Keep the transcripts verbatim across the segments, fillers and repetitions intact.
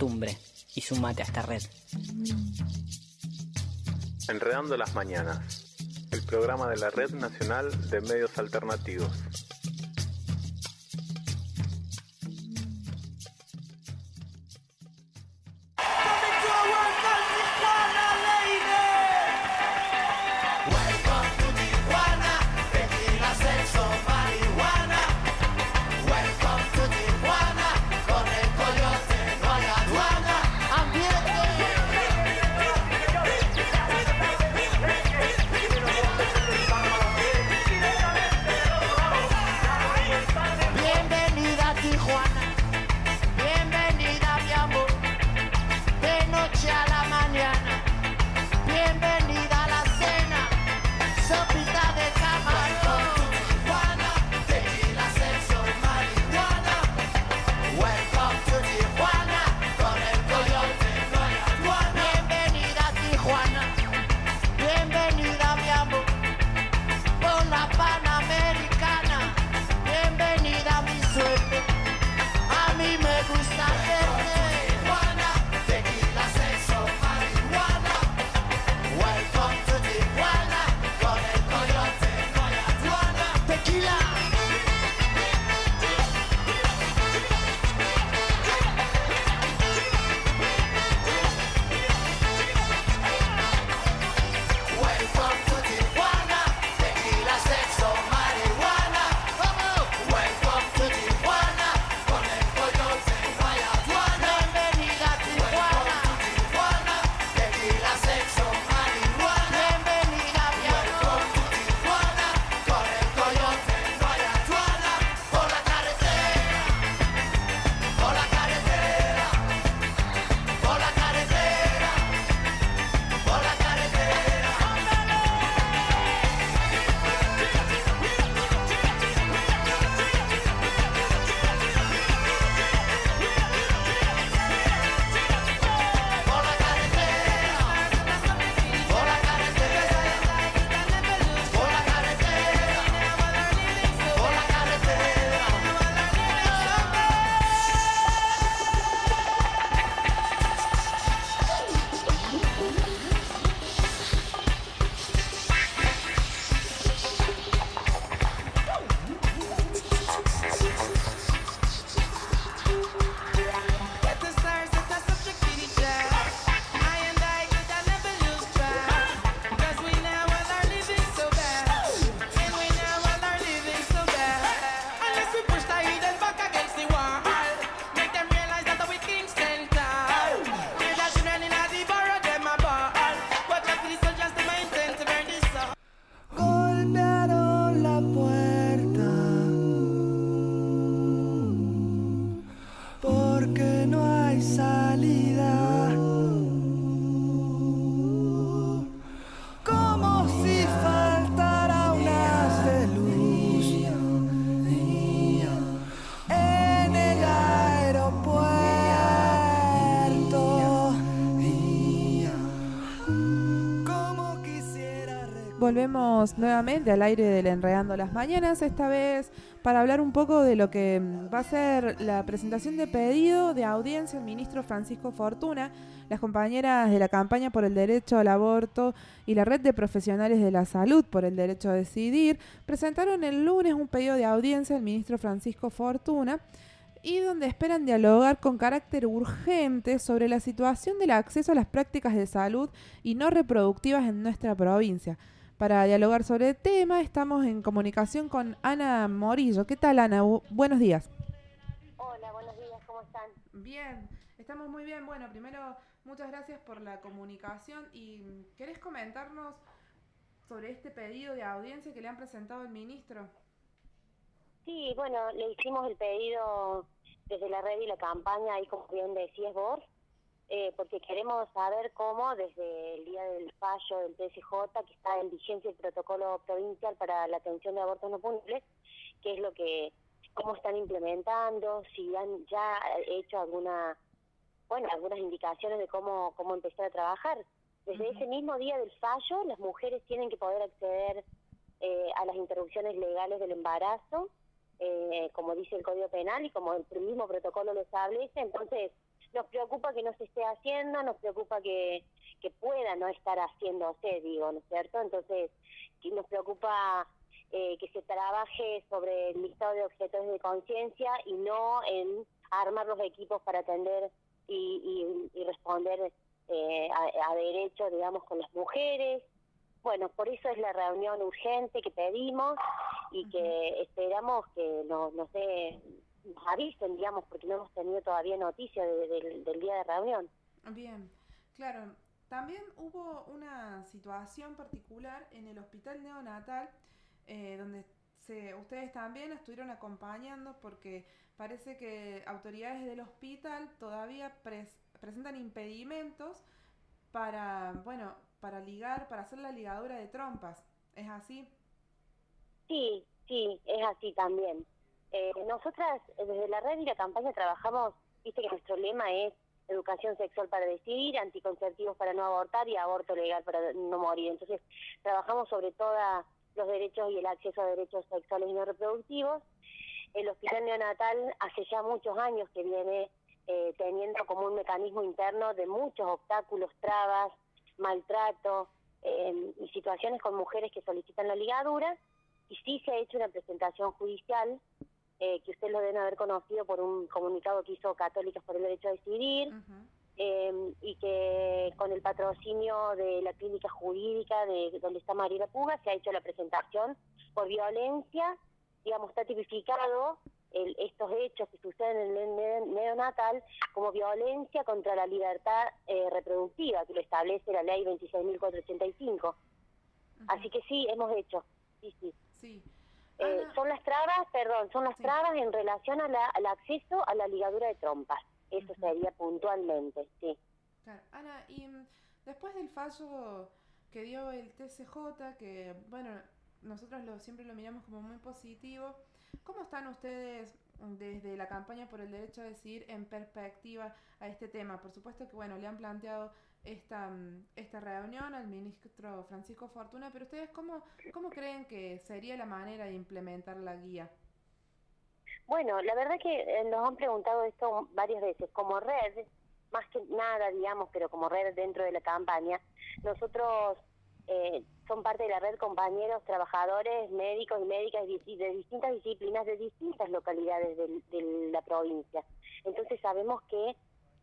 costumbre y sumate a esta red. Enredando las Mañanas, el programa de la Red Nacional de Medios Alternativos. Volvemos nuevamente al aire del Enredando las Mañanas, esta vez para hablar un poco de lo que va a ser la presentación de pedido de audiencia al ministro Francisco Fortuna. Las compañeras de la campaña por el derecho al aborto y la red de profesionales de la salud por el derecho a decidir presentaron el lunes un pedido de audiencia al ministro Francisco Fortuna y donde esperan dialogar con carácter urgente sobre la situación del acceso a las prácticas de salud y no reproductivas en nuestra provincia. Para dialogar sobre el tema estamos en comunicación con Ana Morillo. ¿Qué tal, Ana? Bu- buenos días. Hola, buenos días, ¿cómo están? Bien, estamos muy bien. Bueno, primero, muchas gracias por la comunicación. ¿Y querés comentarnos sobre este pedido de audiencia que le han presentado al ministro? Sí, bueno, le hicimos el pedido desde la red y la campaña, ahí como bien decías vos, eh, porque queremos saber cómo desde el día del fallo del T S J, que está en vigencia el protocolo provincial para la atención de abortos no punibles, qué es lo que, cómo están implementando, si han ya hecho alguna, bueno, algunas indicaciones de cómo, cómo empezar a trabajar. Desde uh-huh. ese mismo día del fallo, las mujeres tienen que poder acceder eh, a las interrupciones legales del embarazo, eh, como dice el Código Penal y como el mismo protocolo lo establece. Entonces, nos preocupa que no se esté haciendo, nos preocupa que, que pueda no estar haciéndose, digo, ¿no es cierto? Entonces, que nos preocupa eh, que se trabaje sobre el listado de objetores de conciencia y no en armar los equipos para atender y, y, y responder eh, a, a derechos, digamos, con las mujeres. Bueno, por eso es la reunión urgente que pedimos y que esperamos que no, no sé, nos avisen, digamos, porque no hemos tenido todavía noticia de, de, del día de reunión. Bien, claro. También hubo una situación particular en el hospital neonatal, eh, donde se, ustedes también estuvieron acompañando, porque parece que autoridades del hospital todavía pres, presentan impedimentos para, bueno, para ligar, para hacer la ligadura de trompas. ¿Es así? Sí, sí, es así también. Eh, nosotras, desde la red y la campaña, trabajamos, viste que nuestro lema es educación sexual para decidir, anticonceptivos para no abortar y aborto legal para no morir. Entonces, trabajamos sobre todo los derechos y el acceso a derechos sexuales y no reproductivos. El hospital neonatal hace ya muchos años que viene eh, teniendo como un mecanismo interno de muchos obstáculos, trabas, maltrato eh, y situaciones con mujeres que solicitan la ligadura, y sí se ha hecho una presentación judicial eh, que ustedes lo deben haber conocido por un comunicado que hizo Católicas por el Derecho a Decidir, uh-huh. eh, y que con el patrocinio de la clínica jurídica de donde está Mariela Puga se ha hecho la presentación por violencia, digamos, está tipificado el, estos hechos que suceden en el neonatal como violencia contra la libertad eh, reproductiva, que lo establece la ley veintiséis mil cuatrocientos ochenta y cinco. Uh-huh. Así que sí, hemos hecho, sí, sí. Sí. Eh, son las trabas, perdón, son las sí. trabas en relación a la, al acceso a la ligadura de trompas. Eso uh-huh. sería puntualmente, sí. Claro. Ana, y después del fallo que dio el T C J, que, bueno, nosotros lo, siempre lo miramos como muy positivo, ¿cómo están ustedes desde la campaña por el derecho a decidir en perspectiva a este tema? Por supuesto que, bueno, le han planteado esta, esta reunión al ministro Francisco Fortuna, pero ustedes, ¿cómo, cómo creen que sería la manera de implementar la guía? Bueno, la verdad que nos han preguntado esto varias veces. Como red, más que nada, digamos, pero como red dentro de la campaña, nosotros eh, son parte de la red compañeros, trabajadores, médicos y médicas de distintas disciplinas, de distintas localidades de, de la provincia. Entonces sabemos que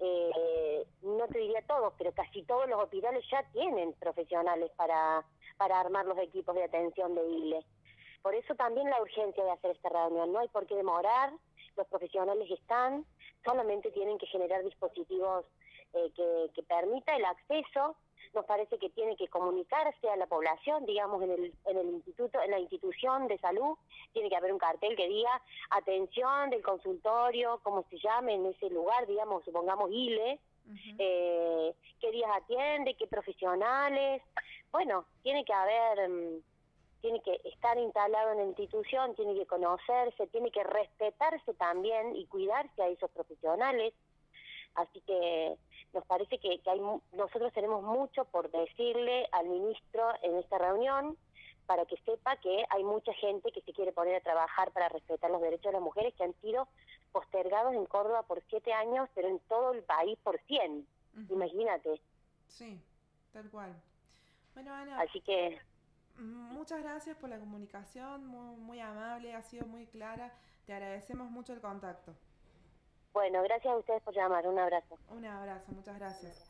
Eh, no te diría todos, pero casi todos los hospitales ya tienen profesionales para, para armar los equipos de atención de I L E. Por eso también la urgencia de hacer esta reunión. No hay por qué demorar, los profesionales están, solamente tienen que generar dispositivos eh, que, que permita el acceso. Nos parece que tiene que comunicarse a la población, digamos, en el, en el instituto, en la institución de salud, tiene que haber un cartel que diga atención del consultorio, como se llame en ese lugar, digamos, supongamos I L E, uh-huh. eh, qué días atiende, qué profesionales. Bueno, tiene que haber, um, tiene que estar instalado en la institución, tiene que conocerse, tiene que respetarse también y cuidarse a esos profesionales. Así que nos parece que, que hay, nosotros tenemos mucho por decirle al ministro en esta reunión, para que sepa que hay mucha gente que se quiere poner a trabajar para respetar los derechos de las mujeres, que han sido postergados en Córdoba por siete años, pero en todo el país por cien. Uh-huh. Imagínate. Sí, tal cual. Bueno, Ana, así que muchas gracias por la comunicación, muy, muy amable, ha sido muy clara. Te agradecemos mucho el contacto. Bueno, gracias a ustedes por llamar. Un abrazo. Un abrazo, muchas gracias.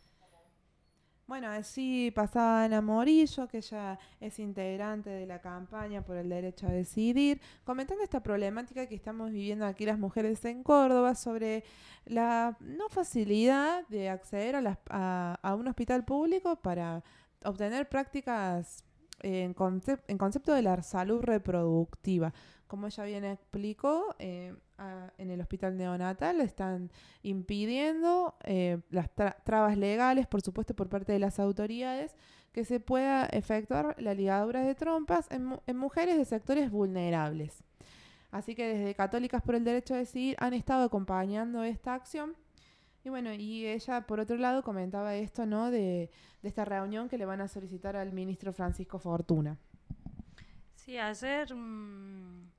Bueno, así pasaba Ana Morillo, que ella es integrante de la campaña por el derecho a decidir, comentando esta problemática que estamos viviendo aquí las mujeres en Córdoba sobre la no facilidad de acceder a, las, a, a un hospital público para obtener prácticas en, concep- en concepto de la salud reproductiva. Como ella bien explicó, eh, a, en el hospital neonatal están impidiendo eh, las tra- trabas legales, por supuesto, por parte de las autoridades, que se pueda efectuar la ligadura de trompas en, mu- en mujeres de sectores vulnerables. Así que desde Católicas por el Derecho a Decidir han estado acompañando esta acción. Y bueno, y ella, por otro lado, comentaba esto, ¿no?, de, de esta reunión que le van a solicitar al ministro Francisco Fortuna. Sí, ayer, mmm,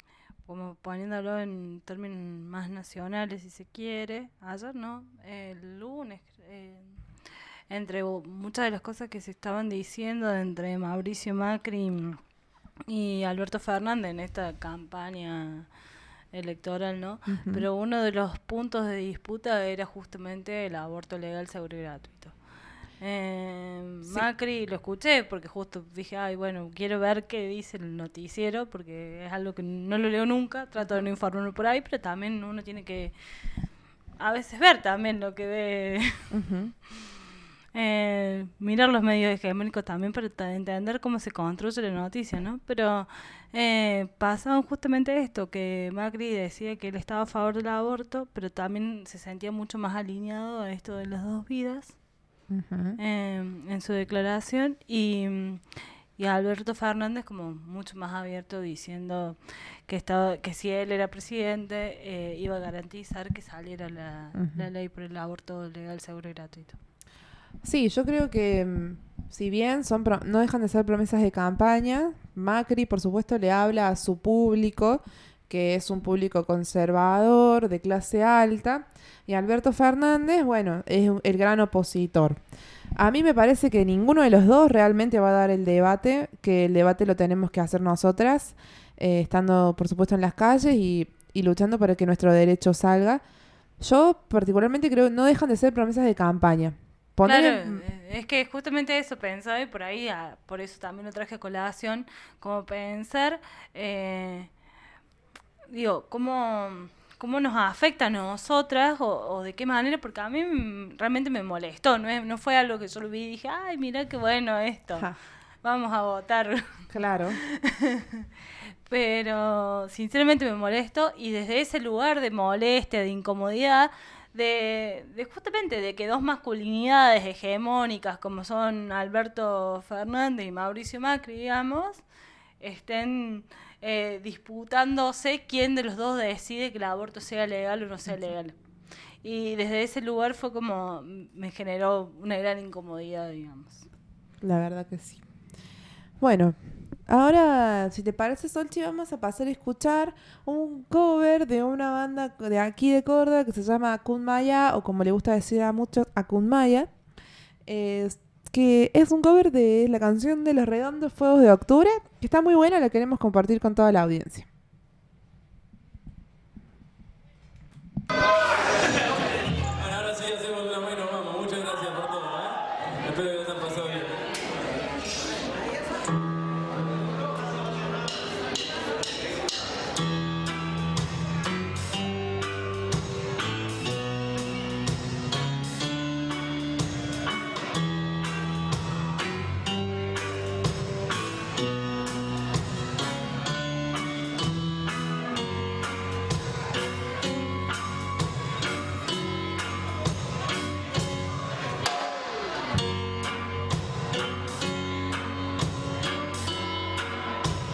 como poniéndolo en términos más nacionales, si se quiere, ayer no, el lunes, eh, entre muchas de las cosas que se estaban diciendo entre Mauricio Macri y Alberto Fernández en esta campaña electoral, ¿no? Uh-huh. Pero uno de los puntos de disputa era justamente el aborto legal, seguro y gratuito. Eh, sí. Macri lo escuché porque justo dije, ay, bueno, quiero ver qué dice el noticiero porque es algo que no lo leo nunca, trato de no informarme por ahí, pero también uno tiene que a veces ver también lo que ve. Uh-huh. Eh, mirar los medios hegemónicos también para t- entender cómo se construye la noticia, ¿no? Pero eh, pasaba justamente esto, que Macri decía que él estaba a favor del aborto, pero también se sentía mucho más alineado a esto de las dos vidas uh-huh. eh, en su declaración, y, y Alberto Fernández como mucho más abierto diciendo que estaba que si él era presidente eh, iba a garantizar que saliera la, uh-huh. la ley por el aborto legal, seguro y gratuito. Sí, yo creo que si bien son pro- no dejan de ser promesas de campaña, Macri por supuesto le habla a su público, que es un público conservador, de clase alta, y Alberto Fernández, bueno, es el gran opositor. A mí me parece que ninguno de los dos realmente va a dar el debate, que el debate lo tenemos que hacer nosotras, eh, estando por supuesto en las calles y, y luchando para que nuestro derecho salga. Yo particularmente creo que no dejan de ser promesas de campaña. Claro, en... es que justamente eso pensaba y por ahí, ah, por eso también lo traje a colación, como pensar, eh, digo, cómo, cómo nos afecta a nosotras o, o de qué manera, porque a mí m- realmente me molestó, no, es, no fue algo que yo lo vi y dije, ay, mira qué bueno esto, ja. Vamos a votar. Claro. Pero sinceramente me molestó y desde ese lugar de molestia, de incomodidad, De, de justamente de que dos masculinidades hegemónicas como son Alberto Fernández y Mauricio Macri, digamos, estén eh, disputándose quién de los dos decide que el aborto sea legal o no sea legal. Y desde ese lugar fue como me generó una gran incomodidad, digamos. La verdad que sí. Bueno, ahora, si te parece, Solchi, vamos a pasar a escuchar un cover de una banda de aquí de Córdoba que se llama Akunmaya, o como le gusta decir a muchos, Akunmaya, eh, que es un cover de la canción de Los Redondos Fuegos de Octubre, que está muy buena, la queremos compartir con toda la audiencia.